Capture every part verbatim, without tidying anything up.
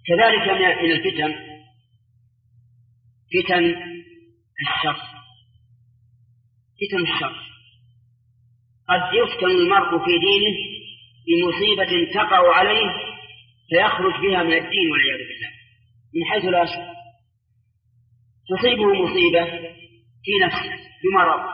كذلك من الفتن فتن الشر فتن الشر قد يفتن المرء في دينه بمصيبة تقع عليه فيخرج بها من الدين والعياذ بالله من حيث لا يشعر. تصيبه مصيبة في نفسه بمرض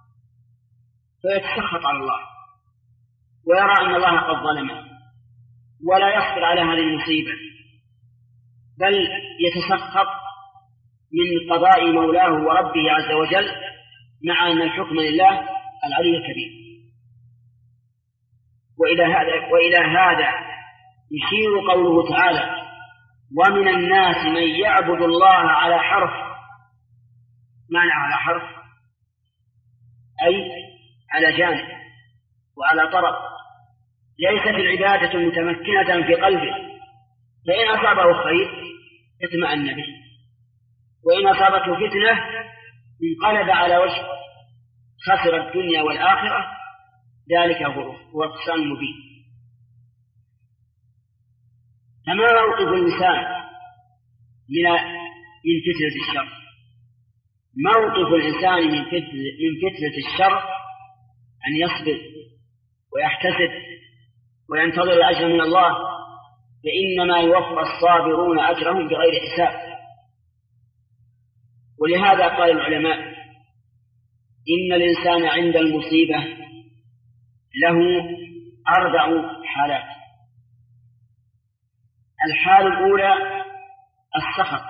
فيتسخط على الله ويرى أن الله قد ظلمه ولا يصبر على هذه المصيبة، بل يتسخط من قضاء مولاه وربه عز وجل، مع أن الحكم لله العلي الكبير. وإلى هذا وإلى هذا يشير قوله تعالى: ومن الناس من يعبد الله على حرف. معنى على حرف أي على جانب وعلى طرف، ليست العبادة متمكنة في قلبه، فإن أصابه خير اطمأن به، وإن أصابته فتنة انقلب على وجه، خسر الدنيا والآخرة، ذلك هو الخسران المبين. فما موقف الإنسان من من فتنة الشر؟ موقف الإنسان من من فتنة الشر أن يصبر ويحتسب وينتظر الأجر من الله، فإنما يوفى الصابرون أجرهم بغير حساب. ولهذا قال العلماء: إن الإنسان عند المصيبة له أربع حالات. الحال الأولى السخط،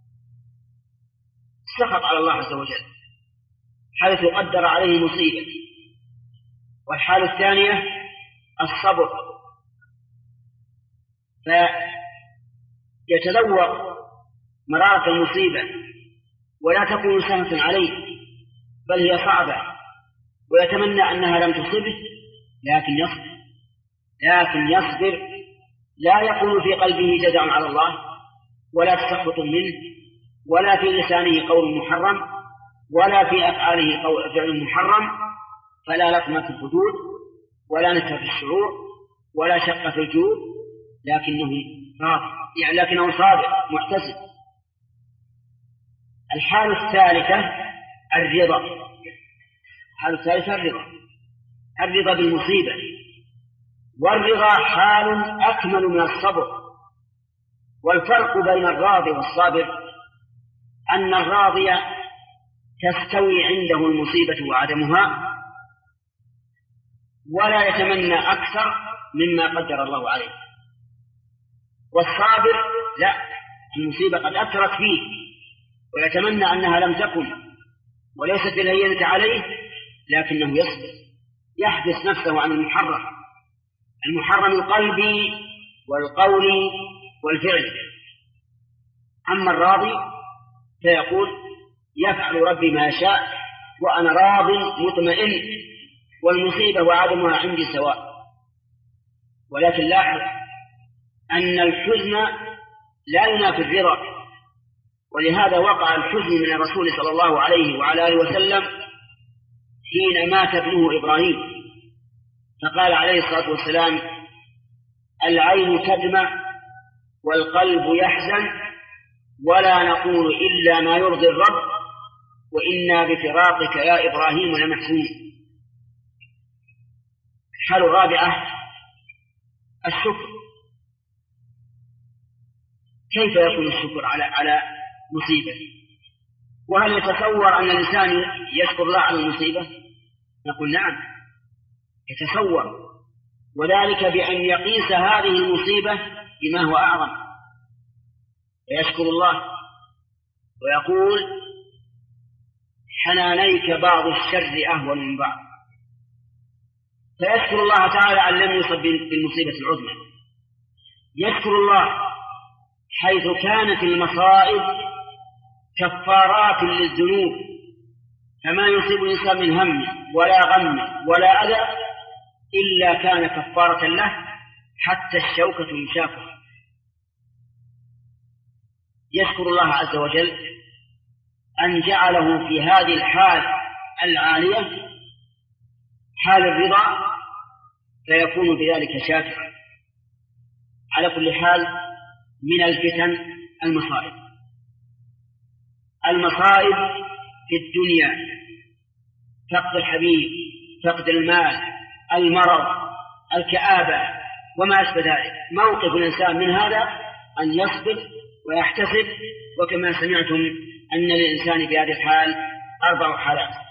السخط على الله عز وجل حيث قدر عليه مصيبة. والحال الثانية الصبر، فيتذوق مرارة المصيبة ولا تكون سهلة عليه، بل هي صعبة، ويتمنى أنها لم تصبه، لكن يصبر لكن يصبر لا يكون في قلبه جزع على الله ولا تسخط منه، ولا في لسانه قول محرم، ولا في أفعاله قول فعل محرم، فلا لطمة في الحدود ولا نكرة في الشعور ولا شق في الجود، لكنه راضي، يعني لكنه صابر محتسب. الحالة الثالثة الرضا. الحالة الثالثة الرضا الرضا بالمصيبة. والرضا حال أكمل من الصبر. والفرق بين الراضي والصابر أن الراضي تستوي عنده المصيبة وعدمها ولا يتمنى أكثر مما قدر الله عليه، والصابر لا، المصيبة قد أثرت فيه ويتمنى أنها لم تكن وليست بالهينة عليه، لكنه يصبر يحبس نفسه عن المحرم المحرم القلبي والقول والفعل. أما الراضي فيقول: يفعل ربي ما شاء وأنا راض مطمئن، والمصيبة وعدمها عندي سواء. ولكن لاحظ أن الحزن لا ينافي الرضا، ولهذا وقع الحزن من الرسول صلى الله عليه وعلى آله وسلم حين مات ابنه إبراهيم، فقال عليه الصلاة والسلام: العين تدمع والقلب يحزن ولا نقول إلا ما يرضي الرب وإنا بفراقك يا إبراهيم لمحزونون. الحالة الرابعة الشكر. كيف يكون الشكر على على مصيبة؟ وهل يتصور أن الإنسان يشكر الله على المصيبة؟ نقول نعم يتصور، وذلك بأن يقيس هذه المصيبة بما هو أعظم، فيشكر الله ويقول: حنانيك بعض الشر أهون من بعض. فيشكر الله تعالى أن لم يصب بالمصيبة العظمى. يشكر الله حيث كانت المصائب كفارات للذنوب، فما يصيب الإنسان من هم ولا غم ولا أذى إلا كان كفارة له حتى الشوكة يشاكها. يشكر الله عز وجل أن جعله في هذه الحال العالية حال من الفتن المصائب. المصائب في الدنيا فقد الحبيب، فقد المال، المرض، الكآبة وما أشبه ذلك. موقف الإنسان من هذا أن يصبر ويحتسب، وكما سمعتم أن للإنسان في هذه الحال أربع حالات: